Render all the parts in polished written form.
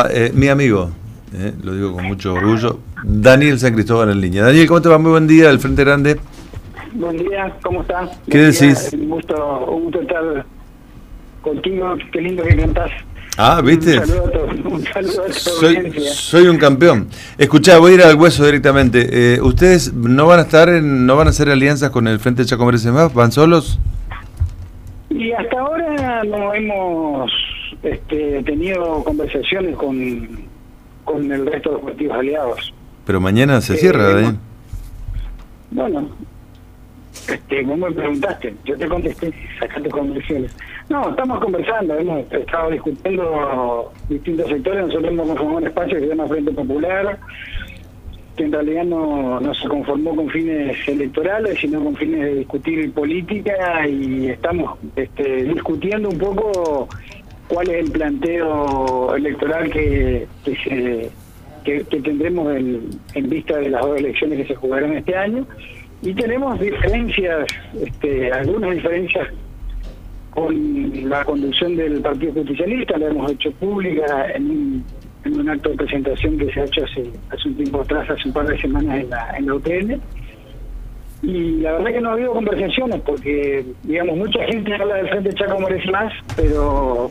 está mi amigo, lo digo con mucho orgullo, Daniel San Cristóbal en línea. Daniel, ¿cómo te va? Muy buen día, del Frente Grande. Buen día, ¿cómo estás? ¿Qué decís? Un gusto estar contigo, qué lindo que cantás. Ah, ¿viste? Un saludo a tu audiencia. Soy un campeón. Escuchá, voy a ir al hueso directamente. ¿Ustedes no van a hacer alianzas con el Frente Chaco Merece Más? ¿Van solos? Y hasta ahora no hemos tenido conversaciones con el resto de los partidos aliados. Pero mañana se cierra, Daniel. Bueno, vos me preguntaste, yo te contesté, sacaste conclusiones. No, estamos conversando, hemos estado discutiendo distintos sectores. Nosotros hemos conformado un espacio que se llama Frente Popular, que en realidad no se conformó con fines electorales, sino con fines de discutir política, y estamos discutiendo un poco cuál es el planteo electoral que tendremos en vista de las dos elecciones que se jugaron este año. Y tenemos diferencias, algunas diferencias con la conducción del Partido Justicialista. La hemos hecho pública en un acto de presentación que se ha hecho hace un tiempo atrás, hace un par de semanas en la UTN. Y la verdad que no ha habido conversaciones porque, digamos, mucha gente habla del Frente Chaco Merece Más, pero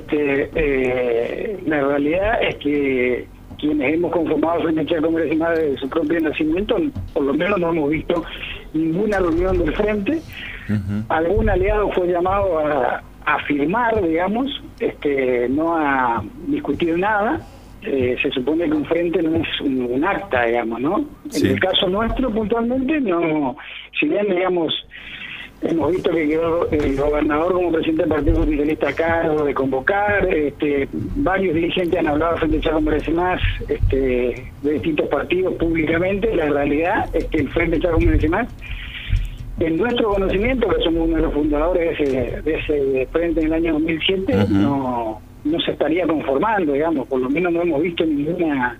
la realidad es que quienes hemos conformado el Frente Chaco Merece Más desde su propio nacimiento, por lo menos no hemos visto ninguna reunión del Frente. Algún aliado fue llamado a firmar, digamos, no a discutir nada. Se supone que un frente no es un acta, digamos, ¿no? Sí. En el caso nuestro, puntualmente, no. Si bien, digamos, hemos visto que quedó el gobernador como presidente del Partido Justicialista a cargo de convocar, varios dirigentes han hablado del Frente Chaco Merece Más, de distintos partidos públicamente. La realidad es que el Frente Chaco Merece Más, en nuestro conocimiento, que somos uno de los fundadores de ese frente en el año 2007, no se estaría conformando, digamos. Por lo menos no hemos visto ninguna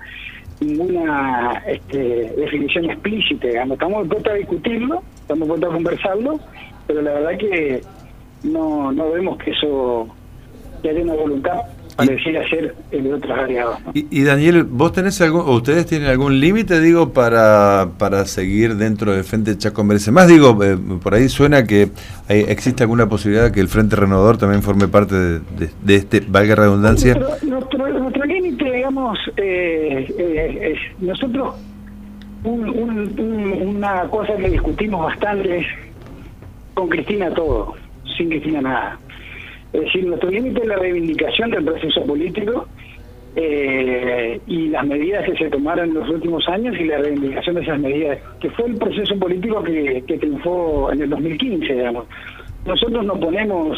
definición explícita, digamos. Estamos dispuestos a discutirlo, estamos dispuestos a conversarlo, pero la verdad que no vemos que haya una voluntad pareciera ser de otros aliados, ¿no? Y Daniel, ¿vos tenés ustedes tienen algún límite, digo, para seguir dentro del Frente Chaco Merece Más? Digo, por ahí suena que existe alguna posibilidad de que el Frente Renovador también forme parte de este, valga redundancia. Nuestro límite, digamos, nosotros, una cosa que discutimos bastante es con Cristina todo, sin Cristina nada. Es decir, nuestro límite es la reivindicación del proceso político y las medidas que se tomaron en los últimos años y la reivindicación de esas medidas, que fue el proceso político que triunfó en el 2015, digamos. Nosotros no ponemos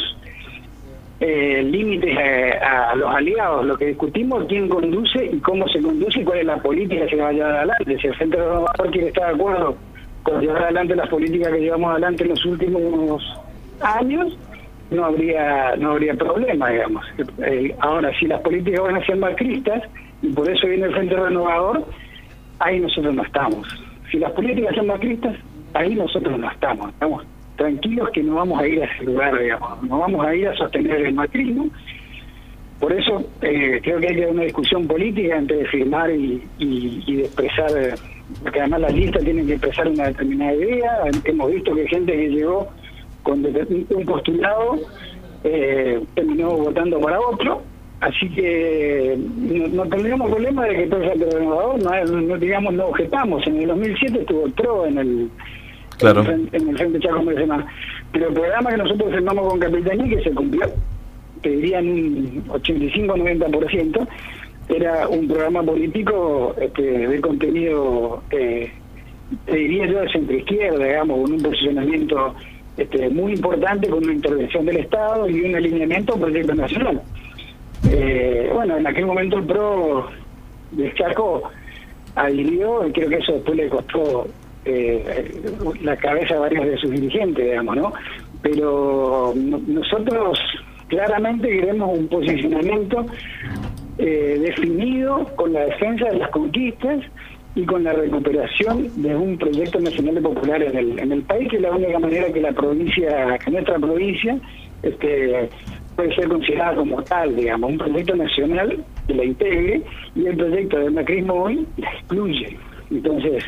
límites a los aliados. Lo que discutimos es quién conduce y cómo se conduce y cuál es la política que se va a llevar adelante. Si el Frente Renovador quiere estar de acuerdo con llevar adelante las políticas que llevamos adelante en los últimos años, no habría problema, digamos. Ahora, si las políticas van a ser macristas, y por eso viene el Frente Renovador, ahí nosotros no estamos. Si las políticas son macristas, ahí nosotros no estamos. Estamos tranquilos que no vamos a ir a ese lugar, digamos. No vamos a ir a sostener el macrismo. Por eso creo que hay que dar una discusión política antes de firmar y de expresar, porque además las listas tienen que expresar una determinada idea. Hemos visto que hay gente que llegó con un postulado terminó votando para otro, así que no tendríamos problema de que todo el renovador, no objetamos. En el 2007 estuvo el PRO en el Frente Chaco Merece Más, pero el programa que nosotros firmamos con Capitaní, que se cumplió, te diría en un 85-90%, era un programa político de contenido, te diría yo, de centro-izquierda, digamos, con un posicionamiento muy importante, con una intervención del Estado y un alineamiento al proyecto nacional. Bueno, en aquel momento el PRO del Chaco adhirió, y creo que eso después le costó la cabeza a varios de sus dirigentes, digamos, ¿no? Pero nosotros claramente queremos un posicionamiento definido con la defensa de las conquistas y con la recuperación de un proyecto nacional de popular en el país, que es la única manera que nuestra provincia puede ser considerada como tal, digamos, un proyecto nacional que la integre, y el proyecto del macrismo hoy la excluye. Entonces,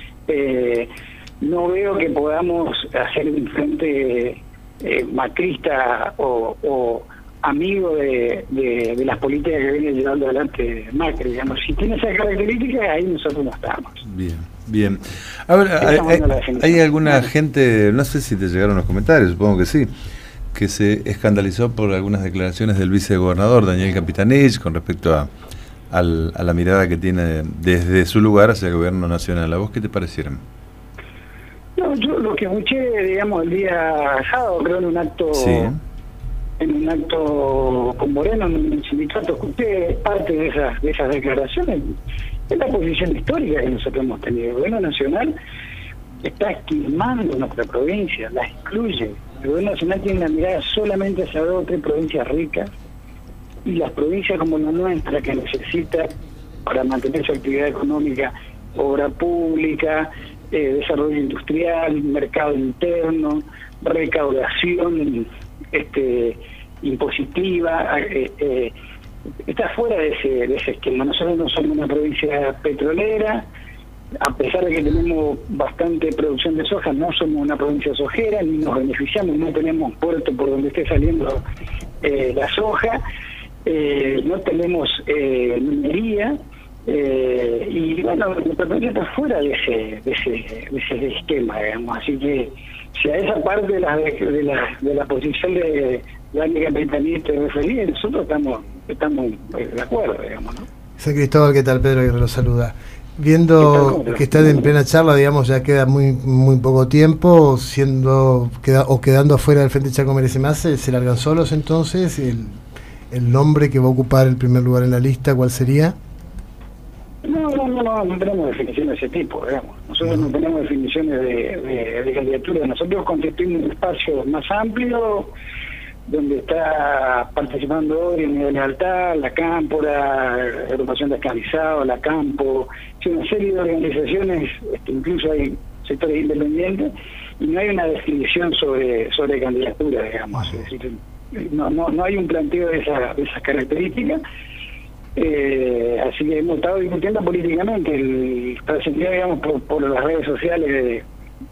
no veo que podamos hacer un frente macrista o amigo de las políticas que viene llevando adelante Macri. Digamos, si tiene esas características, ahí nosotros no estamos. Bien, bien. A ver, hay alguna gente, no sé si te llegaron los comentarios, supongo que sí, que se escandalizó por algunas declaraciones del vicegobernador Daniel Capitanich con respecto a la mirada que tiene desde su lugar hacia el gobierno nacional. ¿A vos qué te parecieron? No, yo lo que escuché, digamos, el día sábado, creo, en un acto... Sí. En un acto con Moreno en el sindicato, escuché parte de esas declaraciones. Es la posición histórica que nosotros hemos tenido. El gobierno nacional está esquilmando nuestra provincia, la excluye. El gobierno nacional tiene una mirada solamente hacia 2 o 3 provincias ricas, y las provincias como la nuestra, que necesita para mantener su actividad económica, obra pública, desarrollo industrial, mercado interno, recaudación impositiva, está fuera de ese esquema. Nosotros no somos una provincia petrolera, a pesar de que tenemos bastante producción de soja, no somos una provincia sojera, ni nos beneficiamos, no tenemos puerto por donde esté saliendo la soja, no tenemos minería, y bueno, nuestra provincia está fuera de ese esquema, digamos. Así que si a esa parte de la posición de Daniel Capitanich te referís, nosotros estamos de acuerdo, digamos, ¿no? San Cristóbal, ¿qué tal? Pedro Aguirre lo saluda. Viendo que están en plena charla, digamos, ya queda muy poco tiempo, quedando afuera del Frente Chaco Merece Más, ¿se largan solos entonces? ¿El nombre que va a ocupar el primer lugar en la lista, cuál sería? No tenemos definiciones de ese tipo, digamos. Nosotros no tenemos definiciones de candidatura. Nosotros constituimos un espacio más amplio, donde está participando hoy en Unidad Lealtad, la Cámpora, la Agrupación de Esclavizados, la Campo, una serie de organizaciones, incluso hay sectores independientes, y no hay una definición sobre candidatura, digamos. Es decir, no hay un planteo de esas características. Así que hemos estado discutiendo políticamente, trascendido, digamos, por las redes sociales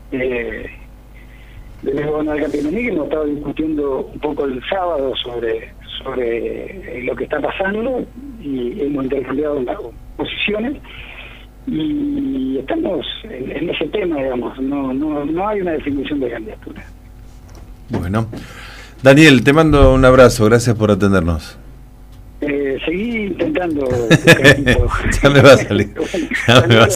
del gobernador Capitanich, que hemos estado discutiendo un poco el sábado sobre lo que está pasando, y hemos intercambiado las posiciones, y estamos en ese tema, digamos. No hay una definición de candidatura. Bueno, Daniel, te mando un abrazo, gracias por atendernos. Seguí intentando. Ya me va a salir.